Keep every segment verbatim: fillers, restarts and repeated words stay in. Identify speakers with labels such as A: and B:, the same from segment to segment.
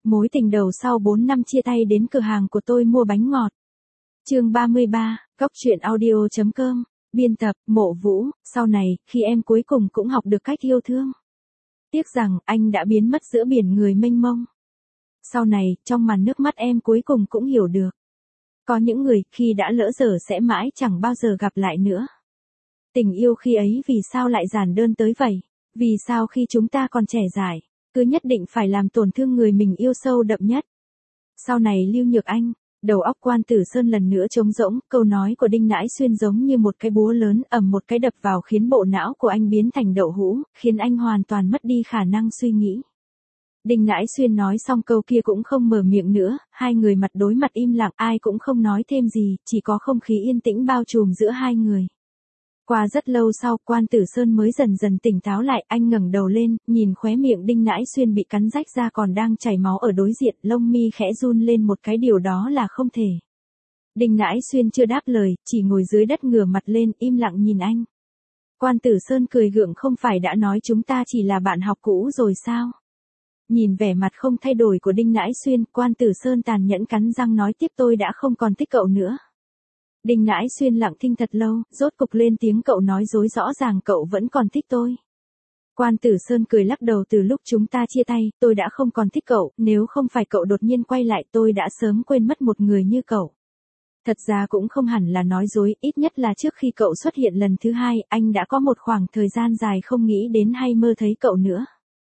A: mối tình đầu sau bốn năm chia tay đến cửa hàng của tôi mua bánh ngọt. Chương ba mươi ba, Góc truyện audio chấm com, biên tập, Mộ Vũ, sau này, khi em cuối cùng cũng học được cách yêu thương. Tiếc rằng, anh đã biến mất giữa biển người mênh mông. Sau này, trong màn nước mắt em cuối cùng cũng hiểu được. Có những người, khi đã lỡ dở sẽ mãi chẳng bao giờ gặp lại nữa. Tình yêu khi ấy vì sao lại giản đơn tới vậy? Vì sao khi chúng ta còn trẻ dại, cứ nhất định phải làm tổn thương người mình yêu sâu đậm nhất? Sau này Lưu Nhược Anh, đầu óc Quan Tử Sơn lần nữa trống rỗng, câu nói của Đinh Nãi Xuyên giống như một cái búa lớn ầm một cái đập vào khiến bộ não của anh biến thành đậu hũ, khiến anh hoàn toàn mất đi khả năng suy nghĩ. Đinh Nãi Xuyên nói xong câu kia cũng không mở miệng nữa, hai người mặt đối mặt im lặng, ai cũng không nói thêm gì, chỉ có không khí yên tĩnh bao trùm giữa hai người. Qua rất lâu sau, Quan Tử Sơn mới dần dần tỉnh táo lại, anh ngẩng đầu lên, nhìn khóe miệng Đinh Nãi Xuyên bị cắn rách ra còn đang chảy máu ở đối diện, lông mi khẽ run lên một cái, điều đó là không thể. Đinh Nãi Xuyên chưa đáp lời, chỉ ngồi dưới đất ngửa mặt lên, im lặng nhìn anh. Quan Tử Sơn cười gượng, không phải đã nói chúng ta chỉ là bạn học cũ rồi sao? Nhìn vẻ mặt không thay đổi của Đinh Nãi Xuyên, Quan Tử Sơn tàn nhẫn cắn răng nói tiếp, tôi đã không còn thích cậu nữa. Đinh Nãi Xuyên lặng thinh thật lâu, rốt cục lên tiếng, cậu nói dối, rõ ràng cậu vẫn còn thích tôi. Quan Tử Sơn cười lắc đầu, từ lúc chúng ta chia tay, tôi đã không còn thích cậu, nếu không phải cậu đột nhiên quay lại tôi đã sớm quên mất một người như cậu. Thật ra cũng không hẳn là nói dối, ít nhất là trước khi cậu xuất hiện lần thứ hai, anh đã có một khoảng thời gian dài không nghĩ đến hay mơ thấy cậu nữa.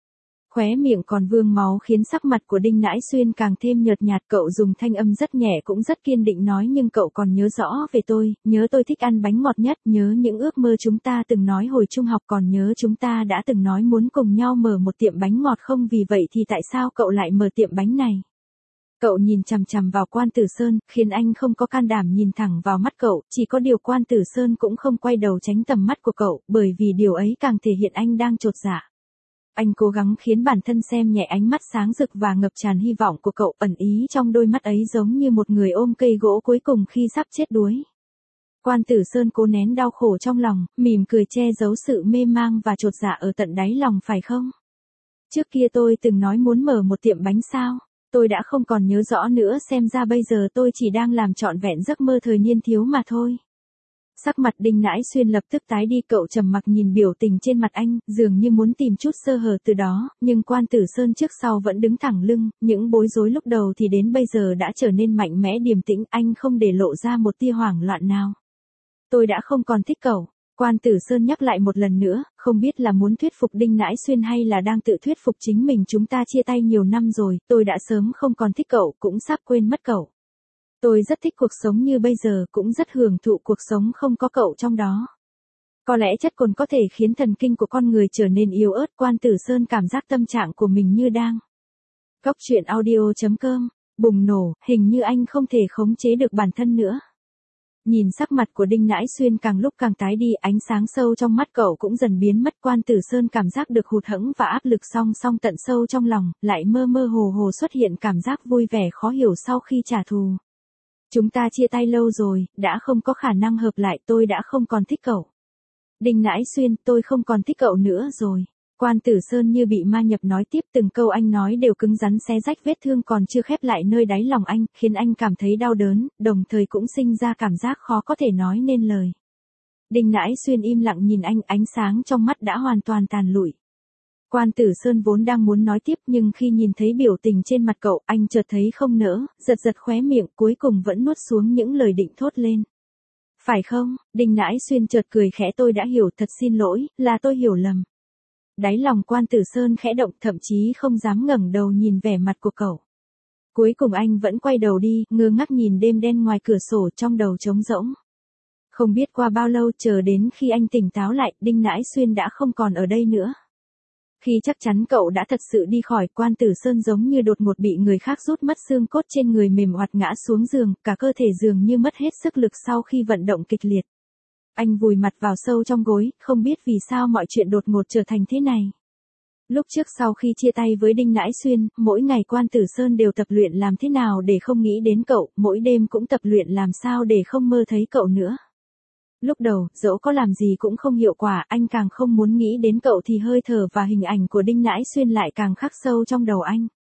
A: Khóe miệng còn vương máu khiến sắc mặt của Đinh Nãi Xuyên càng thêm nhợt nhạt, cậu dùng thanh âm rất nhẹ cũng rất kiên định nói, nhưng cậu còn nhớ rõ về tôi, nhớ tôi thích ăn bánh ngọt nhất, nhớ những ước mơ chúng ta từng nói hồi trung học, còn nhớ chúng ta đã từng nói muốn cùng nhau mở một tiệm bánh ngọt không, vì vậy thì tại sao cậu lại mở tiệm bánh này? Cậu nhìn chằm chằm vào Quan Tử Sơn, khiến anh không có can đảm nhìn thẳng vào mắt cậu, chỉ có điều Quan Tử Sơn cũng không quay đầu tránh tầm mắt của cậu, bởi vì điều ấy càng thể hiện anh đang chột dạ. Anh cố gắng khiến bản thân xem nhẹ ánh mắt sáng rực và ngập tràn hy vọng của cậu, ẩn ý trong đôi mắt ấy giống như một người ôm cây gỗ cuối cùng khi sắp chết đuối. Quan Tử Sơn cố nén đau khổ trong lòng, mỉm cười che giấu sự mê mang và chột dạ ở tận đáy lòng, phải không? Trước kia tôi từng nói muốn mở một tiệm bánh sao? Tôi đã không còn nhớ rõ nữa, xem ra bây giờ tôi chỉ đang làm trọn vẹn giấc mơ thời niên thiếu mà thôi. Sắc mặt Đinh Nãi Xuyên lập tức tái đi, cậu trầm mặc nhìn biểu tình trên mặt anh, dường như muốn tìm chút sơ hở từ đó, nhưng Quan Tử Sơn trước sau vẫn đứng thẳng lưng, những bối rối lúc đầu thì đến bây giờ đã trở nên mạnh mẽ điềm tĩnh, anh không để lộ ra một tia hoảng loạn nào. Tôi đã không còn thích cậu. Quan Tử Sơn nhắc lại một lần nữa, không biết là muốn thuyết phục Đinh Nãi Xuyên hay là đang tự thuyết phục chính mình, chúng ta chia tay nhiều năm rồi, tôi đã sớm không còn thích cậu, cũng sắp quên mất cậu. Tôi rất thích cuộc sống như bây giờ, cũng rất hưởng thụ cuộc sống không có cậu trong đó. Có lẽ chất cồn có thể khiến thần kinh của con người trở nên yếu ớt. Quan Tử Sơn cảm giác tâm trạng của mình như đang Góc truyện audio chấm com, bùng nổ, hình như anh không thể khống chế được bản thân nữa. Nhìn sắc mặt của Đinh Nãi Xuyên càng lúc càng tái đi, ánh sáng sâu trong mắt cậu cũng dần biến mất. Quan Tử Sơn cảm giác được hụt hẫng và áp lực song song tận sâu trong lòng, lại mơ mơ hồ hồ xuất hiện cảm giác vui vẻ khó hiểu sau khi trả thù. Chúng ta chia tay lâu rồi, đã không có khả năng hợp lại, tôi đã không còn thích cậu. Đinh Nãi Xuyên, tôi không còn thích cậu nữa rồi. Quan Tử Sơn như bị ma nhập nói tiếp, từng câu anh nói đều cứng rắn xé rách vết thương còn chưa khép lại nơi đáy lòng anh, khiến anh cảm thấy đau đớn, đồng thời cũng sinh ra cảm giác khó có thể nói nên lời. Đinh Nãi Xuyên im lặng nhìn anh, ánh sáng trong mắt đã hoàn toàn tàn lụi. Quan Tử Sơn vốn đang muốn nói tiếp, nhưng khi nhìn thấy biểu tình trên mặt cậu, anh chợt thấy không nỡ, giật giật khóe miệng, cuối cùng vẫn nuốt xuống những lời định thốt lên. Phải không? Đinh Nãi Xuyên chợt cười khẽ, tôi đã hiểu, thật xin lỗi, là tôi hiểu lầm. Đáy lòng Quan Tử Sơn khẽ động, thậm chí không dám ngẩng đầu nhìn vẻ mặt của cậu. Cuối cùng anh vẫn quay đầu đi, ngơ ngác nhìn đêm đen ngoài cửa sổ, trong đầu trống rỗng. Không biết qua bao lâu, chờ đến khi anh tỉnh táo lại, Đinh Nãi Xuyên đã không còn ở đây nữa. Khi chắc chắn cậu đã thật sự đi khỏi, Quan Tử Sơn giống như đột ngột bị người khác rút mất xương cốt trên người, mềm oặt ngã xuống giường, cả cơ thể dường như mất hết sức lực sau khi vận động kịch liệt. Anh vùi mặt vào sâu trong gối, không biết vì sao mọi chuyện đột ngột trở thành thế này. Lúc trước sau khi chia tay với Đinh Nãi Xuyên, mỗi ngày Quan Tử Sơn đều tập luyện làm thế nào để không nghĩ đến cậu, mỗi đêm cũng tập luyện làm sao để không mơ thấy cậu nữa. Lúc đầu, dẫu có làm gì cũng không hiệu quả, anh càng không muốn nghĩ đến cậu thì hơi thở và hình ảnh của Đinh Nãi Xuyên lại càng khắc sâu trong đầu anh.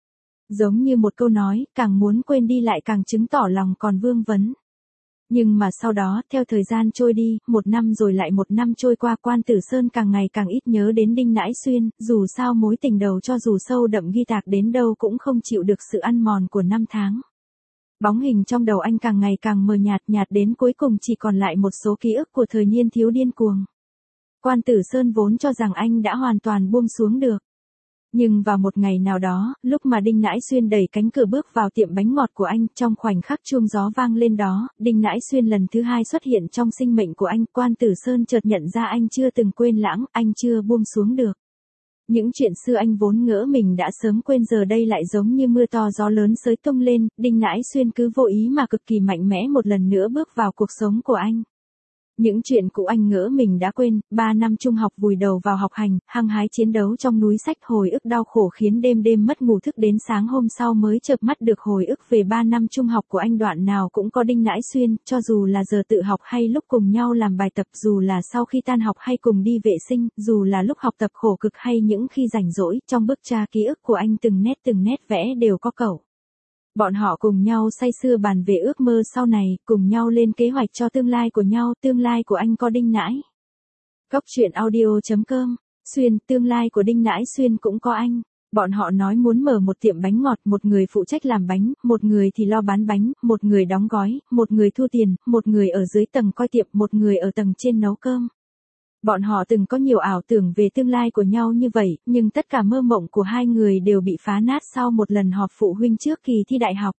A: Giống như một câu nói, càng muốn quên đi lại càng chứng tỏ lòng còn vương vấn. Nhưng mà sau đó, theo thời gian trôi đi, một năm rồi lại một năm trôi qua, Quan Tử Sơn càng ngày càng ít nhớ đến Đinh Nãi Xuyên, dù sao mối tình đầu cho dù sâu đậm ghi tạc đến đâu cũng không chịu được sự ăn mòn của năm tháng. Bóng hình trong đầu anh càng ngày càng mờ nhạt nhạt đến cuối cùng chỉ còn lại một số ký ức của thời niên thiếu điên cuồng. Quan Tử Sơn vốn cho rằng anh đã hoàn toàn buông xuống được. Nhưng vào một ngày nào đó, lúc mà Đinh Nãi Xuyên đẩy cánh cửa bước vào tiệm bánh ngọt của anh, trong khoảnh khắc chuông gió vang lên đó, Đinh Nãi Xuyên lần thứ hai xuất hiện trong sinh mệnh của anh, Quan Tử Sơn chợt nhận ra anh chưa từng quên lãng, anh chưa buông xuống được. Những chuyện xưa anh vốn ngỡ mình đã sớm quên giờ đây lại giống như mưa to gió lớn xới tung lên, Đinh Nãi Xuyên cứ vô ý mà cực kỳ mạnh mẽ một lần nữa bước vào cuộc sống của anh. Những chuyện cũ anh ngỡ mình đã quên, ba năm trung học vùi đầu vào học hành, hăng hái chiến đấu trong núi sách, hồi ức đau khổ khiến đêm đêm mất ngủ, thức đến sáng hôm sau mới chợp mắt được hồi ức về ba năm trung học của anh, đoạn nào cũng có Đinh Nãi Xuyên, cho dù là giờ tự học hay lúc cùng nhau làm bài tập, dù là sau khi tan học hay cùng đi vệ sinh, dù là lúc học tập khổ cực hay những khi rảnh rỗi, trong bức tra ký ức của anh từng nét từng nét vẽ đều có cậu. Bọn họ cùng nhau say sưa bàn về ước mơ sau này, cùng nhau lên kế hoạch cho tương lai của nhau, tương lai của anh có Đinh Nãi. Góc truyện audio chấm com, Xuyên, tương lai của Đinh Nãi Xuyên cũng có anh. Bọn họ nói muốn mở một tiệm bánh ngọt, một người phụ trách làm bánh, một người thì lo bán bánh, một người đóng gói, một người thu tiền, một người ở dưới tầng coi tiệm, một người ở tầng trên nấu cơm. Bọn họ từng có nhiều ảo tưởng về tương lai của nhau như vậy, nhưng tất cả mơ mộng của hai người đều bị phá nát sau một lần họp phụ huynh trước kỳ thi đại học.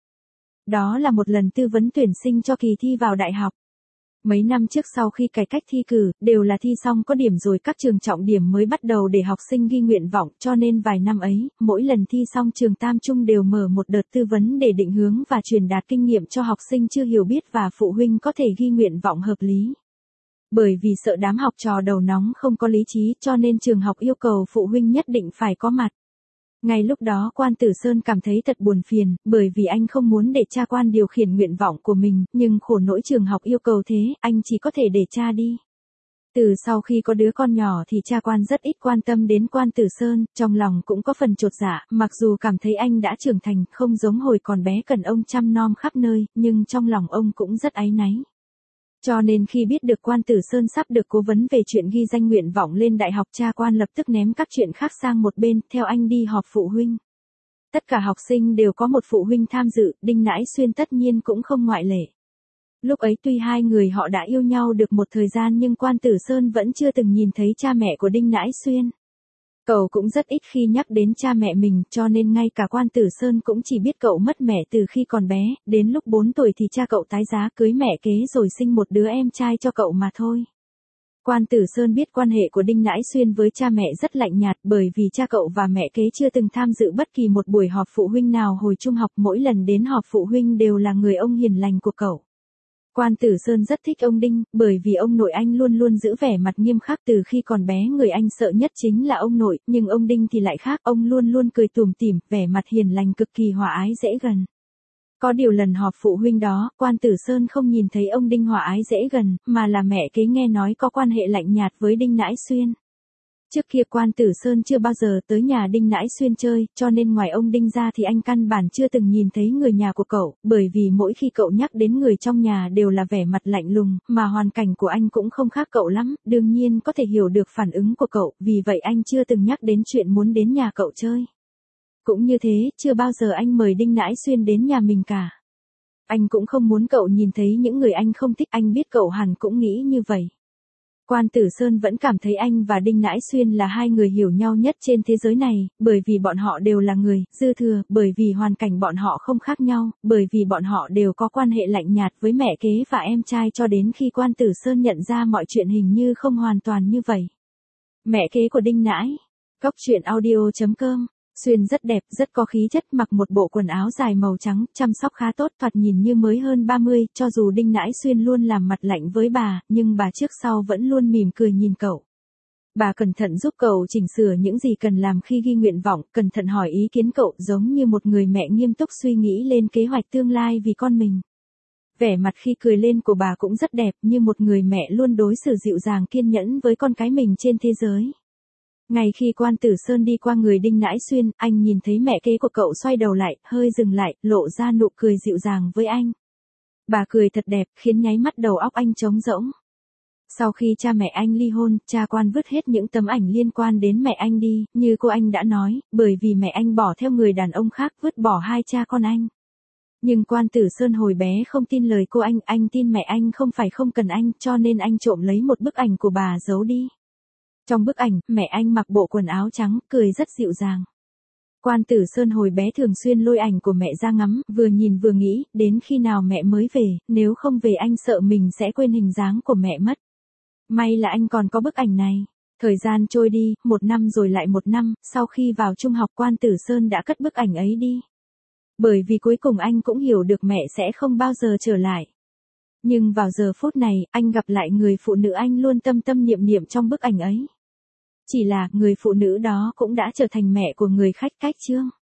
A: Đó là một lần tư vấn tuyển sinh cho kỳ thi vào đại học. Mấy năm trước sau khi cải cách thi cử, đều là thi xong có điểm rồi các trường trọng điểm mới bắt đầu để học sinh ghi nguyện vọng, cho nên vài năm ấy, mỗi lần thi xong trường Tam Trung đều mở một đợt tư vấn để định hướng và truyền đạt kinh nghiệm cho học sinh chưa hiểu biết và phụ huynh có thể ghi nguyện vọng hợp lý. Bởi vì sợ đám học trò đầu nóng không có lý trí cho nên trường học yêu cầu phụ huynh nhất định phải có mặt. Ngay lúc đó Quan Tử Sơn cảm thấy thật buồn phiền, bởi vì anh không muốn để cha Quan điều khiển nguyện vọng của mình, nhưng khổ nỗi trường học yêu cầu thế, anh chỉ có thể để cha đi. Từ sau khi có đứa con nhỏ thì cha Quan rất ít quan tâm đến Quan Tử Sơn, trong lòng cũng có phần chột dạ, mặc dù cảm thấy anh đã trưởng thành, không giống hồi còn bé cần ông chăm nom khắp nơi, nhưng trong lòng ông cũng rất áy náy. Cho nên khi biết được Quan Tử Sơn sắp được cố vấn về chuyện ghi danh nguyện vọng lên đại học, cha Quan lập tức ném các chuyện khác sang một bên, theo anh đi họp phụ huynh. Tất cả học sinh đều có một phụ huynh tham dự, Đinh Nãi Xuyên tất nhiên cũng không ngoại lệ. Lúc ấy tuy hai người họ đã yêu nhau được một thời gian nhưng Quan Tử Sơn vẫn chưa từng nhìn thấy cha mẹ của Đinh Nãi Xuyên. Cậu cũng rất ít khi nhắc đến cha mẹ mình, cho nên ngay cả Quan Tử Sơn cũng chỉ biết cậu mất mẹ từ khi còn bé, đến lúc bốn tuổi thì cha cậu tái giá cưới mẹ kế rồi sinh một đứa em trai cho cậu mà thôi. Quan Tử Sơn biết quan hệ của Đinh Nãi Xuyên với cha mẹ rất lạnh nhạt, bởi vì cha cậu và mẹ kế chưa từng tham dự bất kỳ một buổi họp phụ huynh nào hồi trung học, mỗi lần đến họp phụ huynh đều là người ông hiền lành của cậu. Quan Tử Sơn rất thích ông Đinh, bởi vì ông nội anh luôn luôn giữ vẻ mặt nghiêm khắc, từ khi còn bé người anh sợ nhất chính là ông nội, nhưng ông Đinh thì lại khác, ông luôn luôn cười tủm tỉm, vẻ mặt hiền lành cực kỳ hòa ái dễ gần. Có điều lần họp phụ huynh đó, Quan Tử Sơn không nhìn thấy ông Đinh hòa ái dễ gần, mà là mẹ kế nghe nói có quan hệ lạnh nhạt với Đinh Nãi Xuyên. Trước kia Quan Tử Sơn chưa bao giờ tới nhà Đinh Nãi Xuyên chơi, cho nên ngoài ông Đinh ra thì anh căn bản chưa từng nhìn thấy người nhà của cậu, bởi vì mỗi khi cậu nhắc đến người trong nhà đều là vẻ mặt lạnh lùng, mà hoàn cảnh của anh cũng không khác cậu lắm, đương nhiên có thể hiểu được phản ứng của cậu, vì vậy anh chưa từng nhắc đến chuyện muốn đến nhà cậu chơi. Cũng như thế, chưa bao giờ anh mời Đinh Nãi Xuyên đến nhà mình cả. Anh cũng không muốn cậu nhìn thấy những người anh không thích, anh biết cậu hẳn cũng nghĩ như vậy. Quan Tử Sơn vẫn cảm thấy anh và Đinh Nãi Xuyên là hai người hiểu nhau nhất trên thế giới này, bởi vì bọn họ đều là người dư thừa, bởi vì hoàn cảnh bọn họ không khác nhau, bởi vì bọn họ đều có quan hệ lạnh nhạt với mẹ kế và em trai, cho đến khi Quan Tử Sơn nhận ra mọi chuyện hình như không hoàn toàn như vậy. Mẹ kế của Đinh Nãi. Góc truyện audio chấm com. Xuyên rất đẹp, rất có khí chất, mặc một bộ quần áo dài màu trắng, chăm sóc khá tốt, thoạt nhìn như mới hơn ba mươi, cho dù Đinh Nãi Xuyên luôn làm mặt lạnh với bà, nhưng bà trước sau vẫn luôn mỉm cười nhìn cậu. Bà cẩn thận giúp cậu chỉnh sửa những gì cần làm khi ghi nguyện vọng, cẩn thận hỏi ý kiến cậu, giống như một người mẹ nghiêm túc suy nghĩ lên kế hoạch tương lai vì con mình. Vẻ mặt khi cười lên của bà cũng rất đẹp, như một người mẹ luôn đối xử dịu dàng kiên nhẫn với con cái mình trên thế giới. Ngay khi Quan Tử Sơn đi qua người Đinh Nãi Xuyên, anh nhìn thấy mẹ kế của cậu xoay đầu lại, hơi dừng lại, lộ ra nụ cười dịu dàng với anh. Bà cười thật đẹp, khiến nháy mắt đầu óc anh trống rỗng. Sau khi cha mẹ anh ly hôn, cha Quan vứt hết những tấm ảnh liên quan đến mẹ anh đi, như cô anh đã nói, bởi vì mẹ anh bỏ theo người đàn ông khác, vứt bỏ hai cha con anh. Nhưng Quan Tử Sơn hồi bé không tin lời cô anh, anh tin mẹ anh không phải không cần anh, cho nên anh trộm lấy một bức ảnh của bà giấu đi. Trong bức ảnh, mẹ anh mặc bộ quần áo trắng, cười rất dịu dàng. Quan Tử Sơn hồi bé thường xuyên lôi ảnh của mẹ ra ngắm, vừa nhìn vừa nghĩ, đến khi nào mẹ mới về, nếu không về anh sợ mình sẽ quên hình dáng của mẹ mất. May là anh còn có bức ảnh này. Thời gian trôi đi, một năm rồi lại một năm, sau khi vào trung học Quan Tử Sơn đã cất bức ảnh ấy đi. Bởi vì cuối cùng anh cũng hiểu được mẹ sẽ không bao giờ trở lại. Nhưng vào giờ phút này, anh gặp lại người phụ nữ anh luôn tâm tâm niệm niệm trong bức ảnh ấy. Chỉ là, người phụ nữ đó cũng đã trở thành mẹ của người khách cách chương.